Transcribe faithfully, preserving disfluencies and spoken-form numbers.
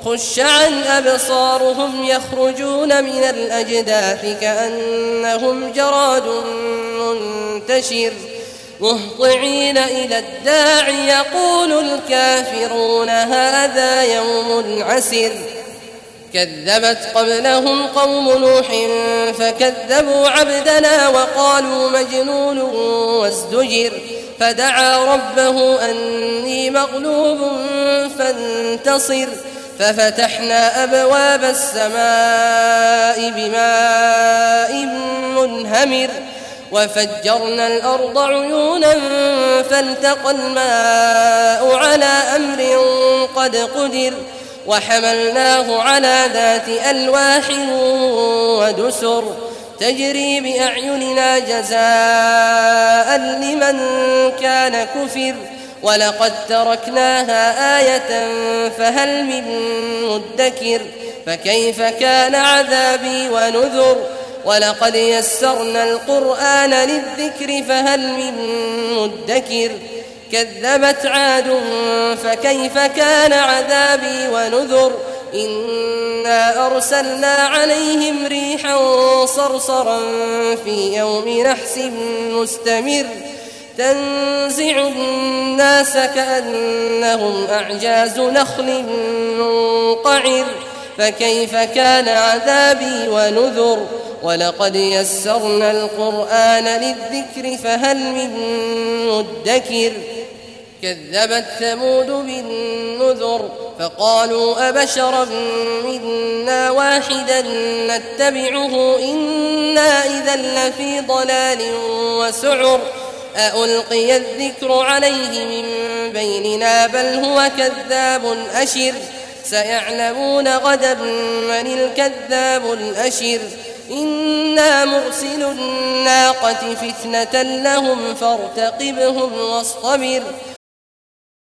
خش عن أبصارهم يخرجون من الأجداث كأنهم جراد منتشر مهطعين إلى الداع يقول الكافرون هذا يوم عسر كذبت قبلهم قوم نوح فكذبوا عبدنا وقالوا مجنون وازدجر فدعا ربه أني مغلوب فانتصر ففتحنا أبواب السماء بماء منهمر وفجرنا الأرض عيونا فالتقى الماء على أمر قد قدر وحملناه على ذات ألواح ودسر تجري بأعيننا جزاء لمن كان كفر ولقد تركناها آية فهل من مدكر فكيف كان عذابي ونذر ولقد يسرنا القرآن للذكر فهل من مدكر كذبت عاد فكيف كان عذابي ونذر إنا أرسلنا عليهم ريحا صرصرا في يوم نحس مستمر تنزع الناس كأنهم أعجاز نخل منقعر فكيف كان عذابي ونذر ولقد يسرنا القرآن للذكر فهل من مدكر كذبت ثمود بالنذر فقالوا أبشرا منا واحدا نتبعه إنا إذا لفي ضلال وسعر أألقي الذكر عليه من بيننا بل هو كذاب أشر سيعلمون غدا من الكذاب الأشر إنا مرسل الناقة فتنة لهم فارتقبهم واصطبر